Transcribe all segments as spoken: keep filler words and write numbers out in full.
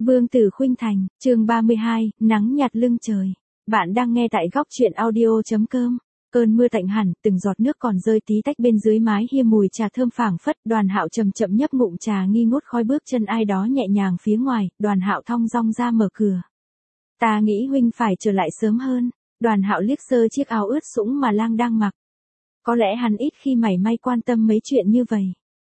Vương tử khuynh thành, chương ba mươi hai, nắng nhạt lưng trời. Bạn đang nghe tại góc truyện audio.com. Cơn mưa tạnh hẳn, từng giọt nước còn rơi tí tách bên dưới mái hiên, mùi trà thơm phảng phất. Đoàn Hạo chậm chậm nhấp ngụm trà, nghi ngút khói bước chân ai đó nhẹ nhàng phía ngoài. Đoàn Hạo thong dong ra mở cửa. Ta nghĩ huynh phải trở lại sớm hơn. Đoàn Hạo liếc sơ chiếc áo ướt sũng mà Lang đang mặc. Có lẽ hắn ít khi mảy may quan tâm mấy chuyện như vậy.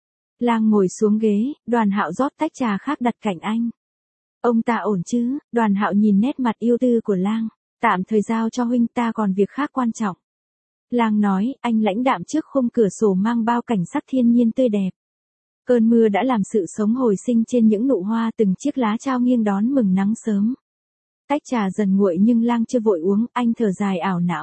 Lang ngồi xuống ghế, Đoàn Hạo rót tách trà khác đặt cạnh anh. Ông ta ổn chứ? Đoàn Hạo nhìn nét mặt yêu tư của Lang. Tạm thời giao cho huynh, ta còn việc khác quan trọng. Lang nói, anh lãnh đạm trước khung cửa sổ mang bao cảnh sắc thiên nhiên tươi đẹp. Cơn mưa đã làm sự sống hồi sinh trên những nụ hoa, từng chiếc lá trao nghiêng đón mừng nắng sớm. Tách trà dần nguội nhưng Lang chưa vội uống, anh thở dài ảo não.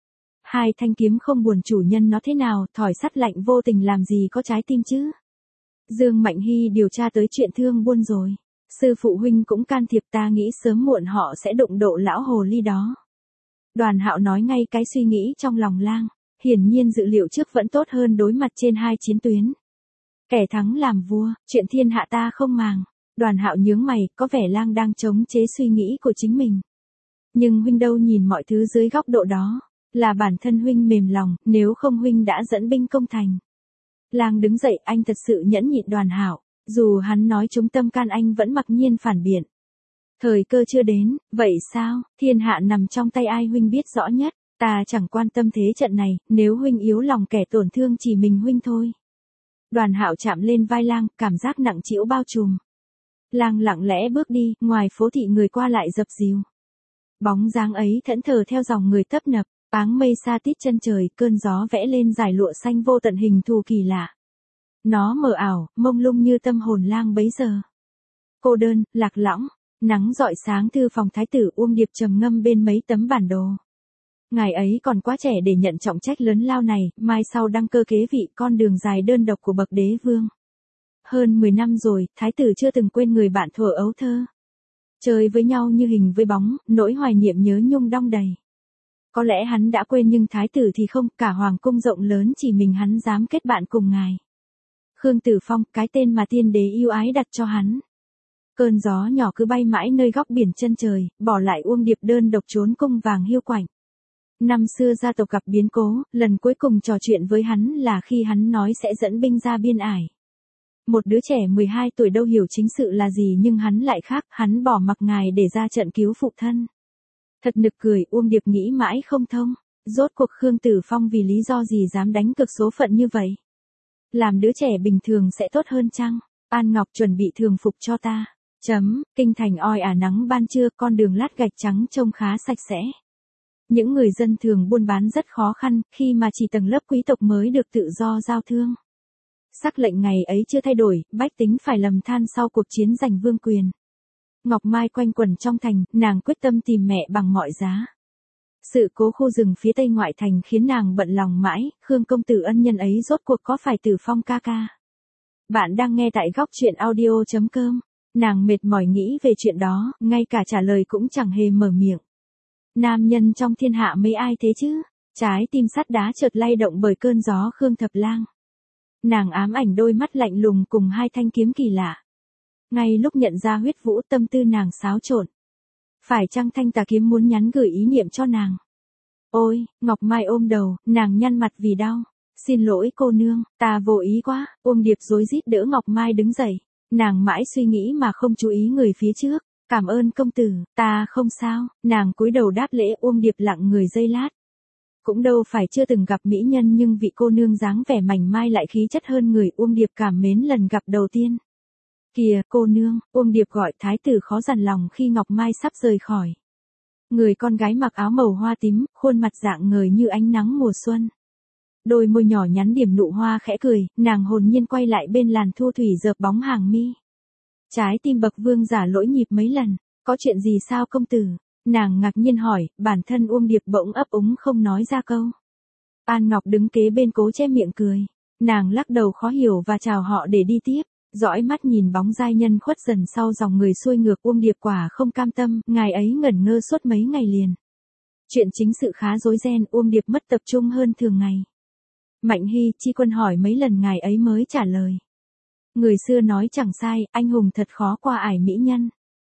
Hai thanh kiếm không buồn chủ nhân nó thế nào, thỏi sắt lạnh vô tình làm gì có trái tim chứ? Dương Mạnh Hy điều tra tới chuyện thương buôn rồi. Sư phụ huynh cũng can thiệp, ta nghĩ sớm muộn họ sẽ đụng độ lão hồ ly đó. Đoàn Hạo nói ngay cái suy nghĩ trong lòng Lang. Hiển nhiên dự liệu trước vẫn tốt hơn đối mặt trên hai chiến tuyến. Kẻ thắng làm vua, chuyện thiên hạ ta không màng. Đoàn Hạo nhướng mày, có vẻ Lang đang chống chế suy nghĩ của chính mình. Nhưng huynh đâu nhìn mọi thứ dưới góc độ đó. Là bản thân huynh mềm lòng, nếu không huynh đã dẫn binh công thành. Lang đứng dậy, anh thật sự nhẫn nhịn Đoàn Hạo. Dù hắn nói trúng tâm can, anh vẫn mặc nhiên phản biện. Thời cơ chưa đến, vậy sao? Thiên hạ nằm trong tay ai huynh biết rõ nhất. Ta chẳng quan tâm thế trận này, nếu huynh yếu lòng kẻ tổn thương chỉ mình huynh thôi. Đoàn Hạo chạm lên vai Lang, cảm giác nặng trĩu bao trùm. Lang lặng lẽ bước đi, ngoài phố thị người qua lại dập dìu. Bóng dáng ấy thẫn thờ theo dòng người tấp nập, áng mây xa tít chân trời, cơn gió vẽ lên dải lụa xanh vô tận hình thù kỳ lạ. Nó mờ ảo, mông lung như tâm hồn Lang bấy giờ. Cô đơn, lạc lõng, nắng rọi sáng thư phòng thái tử Uông Điệp trầm ngâm bên mấy tấm bản đồ. Ngài ấy còn quá trẻ để nhận trọng trách lớn lao này, mai sau đăng cơ kế vị, con đường dài đơn độc của bậc đế vương. Hơn mười năm rồi, thái tử chưa từng quên người bạn thuở ấu thơ. Chơi với nhau như hình với bóng, nỗi hoài niệm nhớ nhung đong đầy. Có lẽ hắn đã quên nhưng thái tử thì không, cả hoàng cung rộng lớn chỉ mình hắn dám kết bạn cùng ngài. Khương Tử Phong, cái tên mà tiên đế yêu ái đặt cho hắn. Cơn gió nhỏ cứ bay mãi nơi góc biển chân trời, bỏ lại Uông Điệp đơn độc trốn cung vàng hiu quạnh. Năm xưa gia tộc gặp biến cố, lần cuối cùng trò chuyện với hắn là khi hắn nói sẽ dẫn binh ra biên ải. Một đứa trẻ mười hai tuổi đâu hiểu chính sự là gì, nhưng hắn lại khác, hắn bỏ mặc ngài để ra trận cứu phụ thân. Thật nực cười, Uông Điệp nghĩ mãi không thông, rốt cuộc Khương Tử Phong vì lý do gì dám đánh cược số phận như vậy? Làm đứa trẻ bình thường sẽ tốt hơn chăng? An Ngọc chuẩn bị thường phục cho ta. Chấm, kinh thành oi ả nắng ban trưa, con đường lát gạch trắng trông khá sạch sẽ. Những người dân thường buôn bán rất khó khăn, khi mà chỉ tầng lớp quý tộc mới được tự do giao thương. Sắc lệnh ngày ấy chưa thay đổi, bách tính phải lầm than sau cuộc chiến giành vương quyền. Ngọc Mai quanh quẩn trong thành, nàng quyết tâm tìm mẹ bằng mọi giá. Sự cố khu rừng phía tây ngoại thành khiến nàng bận lòng mãi, Khương công tử ân nhân ấy rốt cuộc có phải Tử Phong ca ca? Bạn đang nghe tại góc truyện audio.com. Nàng mệt mỏi nghĩ về chuyện đó, ngay cả trả lời cũng chẳng hề mở miệng. Nam nhân trong thiên hạ mấy ai thế chứ? Trái tim sắt đá chợt lay động bởi cơn gió Khương Thập Lang. Nàng ám ảnh đôi mắt lạnh lùng cùng hai thanh kiếm kỳ lạ. Ngay lúc nhận ra huyết vũ, tâm tư nàng xáo trộn. Phải chăng thanh tà kiếm muốn nhắn gửi ý niệm cho nàng? Ôi, Ngọc Mai ôm đầu, nàng nhăn mặt vì đau. Xin lỗi cô nương, ta vô ý quá. Uông Điệp rối rít đỡ Ngọc Mai đứng dậy. Nàng mãi suy nghĩ mà không chú ý người phía trước. Cảm ơn công tử, ta không sao. Nàng cúi đầu đáp lễ. Uông Điệp lặng người giây lát. Cũng đâu phải chưa từng gặp mỹ nhân, nhưng vị cô nương dáng vẻ mảnh mai lại khí chất hơn người. Uông Điệp cảm mến lần gặp đầu tiên. Kìa, cô nương, Uông Điệp gọi, thái tử khó dằn lòng khi Ngọc Mai sắp rời khỏi. Người con gái mặc áo màu hoa tím, khuôn mặt rạng ngời như ánh nắng mùa xuân. Đôi môi nhỏ nhắn điểm nụ hoa khẽ cười, nàng hồn nhiên quay lại bên làn thu thủy dợp bóng hàng mi. Trái tim bậc vương giả lỗi nhịp mấy lần, có chuyện gì sao công tử? Nàng ngạc nhiên hỏi, bản thân Uông Điệp bỗng ấp úng không nói ra câu. An Ngọc đứng kế bên cố che miệng cười. Nàng lắc đầu khó hiểu và chào họ để đi tiếp. Dõi mắt nhìn bóng giai nhân khuất dần sau dòng người xuôi ngược. Uông Điệp quả không cam tâm, ngài ấy ngẩn ngơ suốt mấy ngày liền. Chuyện chính sự khá rối ren, Uông Điệp mất tập trung hơn thường ngày. Mạnh Hy, Chi Quân hỏi mấy lần ngài ấy mới trả lời. Người xưa nói chẳng sai, anh hùng thật khó qua ải mỹ nhân.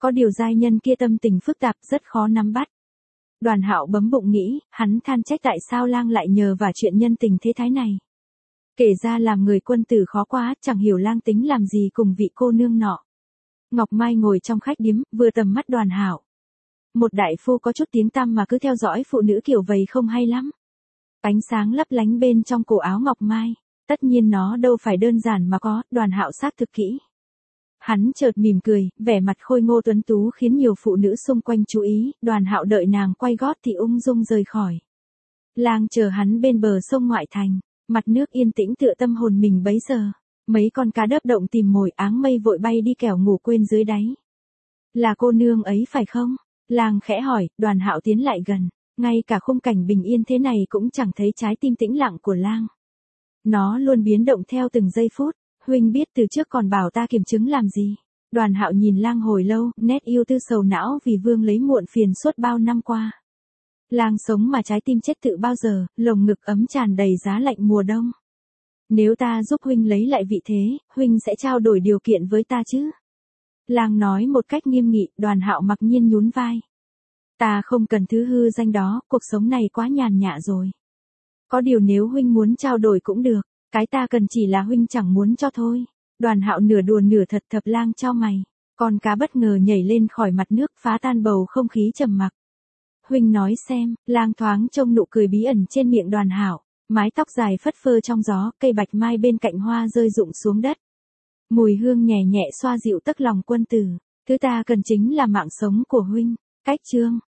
Có điều giai nhân kia tâm tình phức tạp rất khó nắm bắt. Đoàn Hạo bấm bụng nghĩ, hắn than trách tại sao lang lại nhờ vào chuyện nhân tình thế thái này. Kể ra làm người quân tử khó quá, chẳng hiểu lang tính làm gì cùng vị cô nương nọ. Ngọc Mai ngồi trong khách điếm, vừa tầm mắt Đoàn Hạo. Một đại phu có chút tiếng tăm mà cứ theo dõi phụ nữ kiểu vầy không hay lắm. Ánh sáng lấp lánh bên trong cổ áo Ngọc Mai, tất nhiên nó đâu phải đơn giản mà có, Đoàn Hạo xác thực kỹ. Hắn chợt mỉm cười, vẻ mặt khôi ngô tuấn tú khiến nhiều phụ nữ xung quanh chú ý, Đoàn Hạo đợi nàng quay gót thì ung dung rời khỏi. Lang chờ hắn bên bờ sông ngoại thành, mặt nước yên tĩnh tựa tâm hồn mình bấy giờ. Mấy con cá đớp động tìm mồi, áng mây vội bay đi kẻo ngủ quên dưới đáy. Là cô nương ấy phải không? Lang khẽ hỏi, Đoàn Hạo tiến lại gần, ngay cả khung cảnh bình yên thế này cũng chẳng thấy trái tim tĩnh lặng của Lang. Nó luôn biến động theo từng giây phút, huynh biết từ trước còn bảo ta kiểm chứng làm gì. Đoàn Hạo nhìn Lang hồi lâu, nét yêu tư sầu não vì vương lấy muộn phiền suốt bao năm qua. Lang sống mà trái tim chết tự bao giờ, lồng ngực ấm tràn đầy giá lạnh mùa đông. Nếu ta giúp huynh lấy lại vị thế, huynh sẽ trao đổi điều kiện với ta chứ? Lang nói một cách nghiêm nghị, Đoàn Hạo mặc nhiên nhún vai. Ta không cần thứ hư danh đó, cuộc sống này quá nhàn nhã rồi. Có điều nếu huynh muốn trao đổi cũng được, cái ta cần chỉ là huynh chẳng muốn cho thôi. Đoàn Hạo nửa đùa nửa thật thập Lang chau mày. Con cá bất ngờ nhảy lên khỏi mặt nước phá tan bầu không khí trầm mặc. Huynh nói xem, Lang thoáng trông nụ cười bí ẩn trên miệng Đoàn Hạo. Mái tóc dài phất phơ trong gió, cây bạch mai bên cạnh hoa rơi rụng xuống đất. Mùi hương nhẹ nhẹ xoa dịu tấc lòng quân tử. Thứ ta cần chính là mạng sống của huynh. Cách chương.